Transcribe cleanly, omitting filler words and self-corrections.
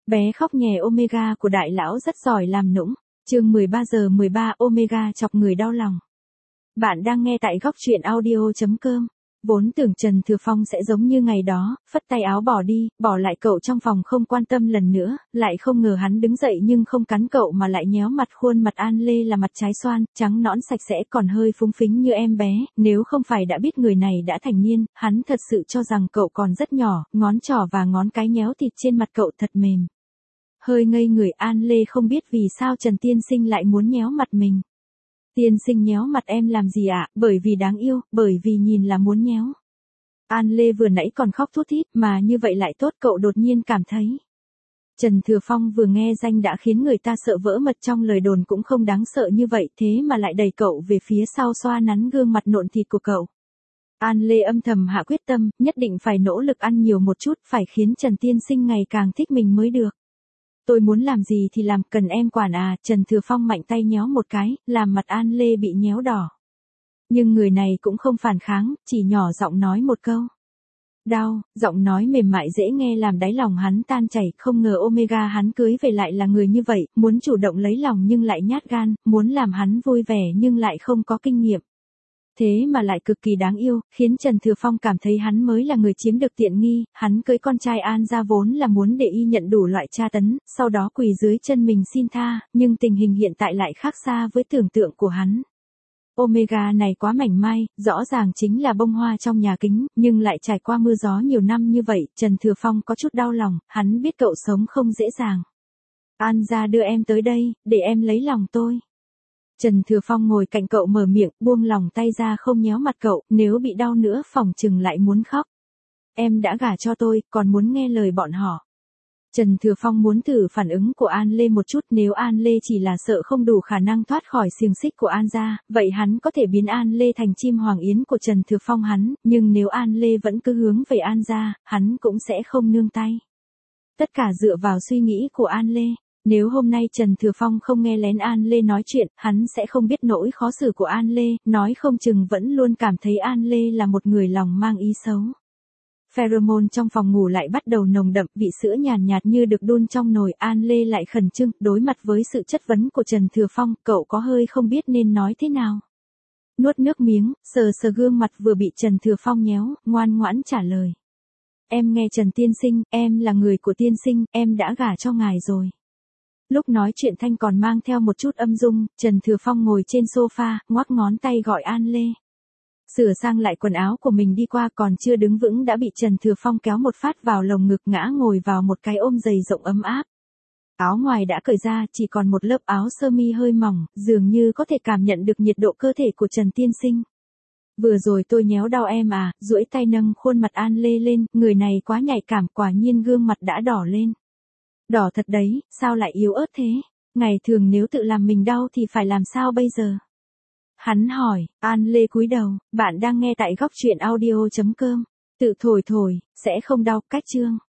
Bé khóc nhè Omega của đại lão rất giỏi làm nũng. Chương 13:13 Omega chọc người đau lòng. Bạn đang nghe tại góc truyện audio.com. Vốn tưởng Trần Thừa Phong sẽ giống như ngày đó, phất tay áo bỏ đi, bỏ lại cậu trong phòng không quan tâm lần nữa, lại không ngờ hắn đứng dậy nhưng không cắn cậu mà lại nhéo mặt. Khuôn mặt An Lê là mặt trái xoan, trắng nõn sạch sẽ còn hơi phúng phính như em bé, nếu không phải đã biết người này đã thành niên, hắn thật sự cho rằng cậu còn rất nhỏ, ngón trỏ và ngón cái nhéo thịt trên mặt cậu thật mềm. Hơi ngây người, An Lê không biết vì sao Trần Tiên Sinh lại muốn nhéo mặt mình. Tiên sinh nhéo mặt em làm gì ạ? Bởi vì đáng yêu, bởi vì nhìn là muốn nhéo. An Lê vừa nãy còn khóc thút thít mà như vậy lại tốt, cậu đột nhiên cảm thấy. Trần Thừa Phong vừa nghe danh đã khiến người ta sợ vỡ mật, trong lời đồn cũng không đáng sợ như vậy, thế mà lại đẩy cậu về phía sau xoa nắn gương mặt nộn thịt của cậu. An Lê âm thầm hạ quyết tâm, nhất định phải nỗ lực ăn nhiều một chút, phải khiến Trần Tiên Sinh ngày càng thích mình mới được. Tôi muốn làm gì thì làm, cần em quản à? Trần Thừa Phong mạnh tay nhéo một cái, làm mặt An Lê bị nhéo đỏ. Nhưng người này cũng không phản kháng, chỉ nhỏ giọng nói một câu. Đau, giọng nói mềm mại dễ nghe làm đáy lòng hắn tan chảy, không ngờ Omega hắn cưới về lại là người như vậy, muốn chủ động lấy lòng nhưng lại nhát gan, muốn làm hắn vui vẻ nhưng lại không có kinh nghiệm. Thế mà lại cực kỳ đáng yêu, khiến Trần Thừa Phong cảm thấy hắn mới là người chiếm được tiện nghi. Hắn cưới con trai An ra vốn là muốn để y nhận đủ loại tra tấn, sau đó quỳ dưới chân mình xin tha, nhưng tình hình hiện tại lại khác xa với tưởng tượng của hắn. Omega này quá mảnh mai, rõ ràng chính là bông hoa trong nhà kính, nhưng lại trải qua mưa gió nhiều năm như vậy, Trần Thừa Phong có chút đau lòng, hắn biết cậu sống không dễ dàng. An ra đưa em tới đây, để em lấy lòng tôi. Trần Thừa Phong ngồi cạnh cậu mở miệng, buông lòng tay ra không nhéo mặt cậu, nếu bị đau nữa phỏng chừng lại muốn khóc. Em đã gả cho tôi, còn muốn nghe lời bọn họ. Trần Thừa Phong muốn thử phản ứng của An Lê một chút, nếu An Lê chỉ là sợ không đủ khả năng thoát khỏi xiềng xích của An gia, vậy hắn có thể biến An Lê thành chim hoàng yến của Trần Thừa Phong hắn, nhưng nếu An Lê vẫn cứ hướng về An gia, hắn cũng sẽ không nương tay. Tất cả dựa vào suy nghĩ của An Lê. Nếu hôm nay Trần Thừa Phong không nghe lén An Lê nói chuyện, hắn sẽ không biết nỗi khó xử của An Lê, nói không chừng vẫn luôn cảm thấy An Lê là một người lòng mang ý xấu. Pheromone trong phòng ngủ lại bắt đầu nồng đậm, vị sữa nhàn nhạt như được đun trong nồi. An Lê lại khẩn trương, đối mặt với sự chất vấn của Trần Thừa Phong, cậu có hơi không biết nên nói thế nào. Nuốt nước miếng, sờ sờ gương mặt vừa bị Trần Thừa Phong nhéo, ngoan ngoãn trả lời. Em nghe Trần Tiên Sinh, em là người của Tiên Sinh, em đã gả cho ngài rồi. Lúc nói chuyện thanh còn mang theo một chút âm dung, Trần Thừa Phong ngồi trên sofa, ngoắc ngón tay gọi An Lê. Sửa sang lại quần áo của mình đi qua, còn chưa đứng vững đã bị Trần Thừa Phong kéo một phát vào lồng ngực, ngã ngồi vào một cái ôm dày rộng ấm áp. Áo ngoài đã cởi ra, chỉ còn một lớp áo sơ mi hơi mỏng, dường như có thể cảm nhận được nhiệt độ cơ thể của Trần Tiên Sinh. Vừa rồi tôi nhéo đau em à? Duỗi tay nâng khuôn mặt An Lê lên, người này quá nhạy cảm, quả nhiên gương mặt đã đỏ lên. Đỏ thật đấy, sao lại yếu ớt thế? Ngày thường nếu tự làm mình đau thì phải làm sao bây giờ? Hắn hỏi. An Lê cúi đầu. Bạn đang nghe tại góc truyện audio.com. Tự thổi thổi, sẽ không đau. Cách chương.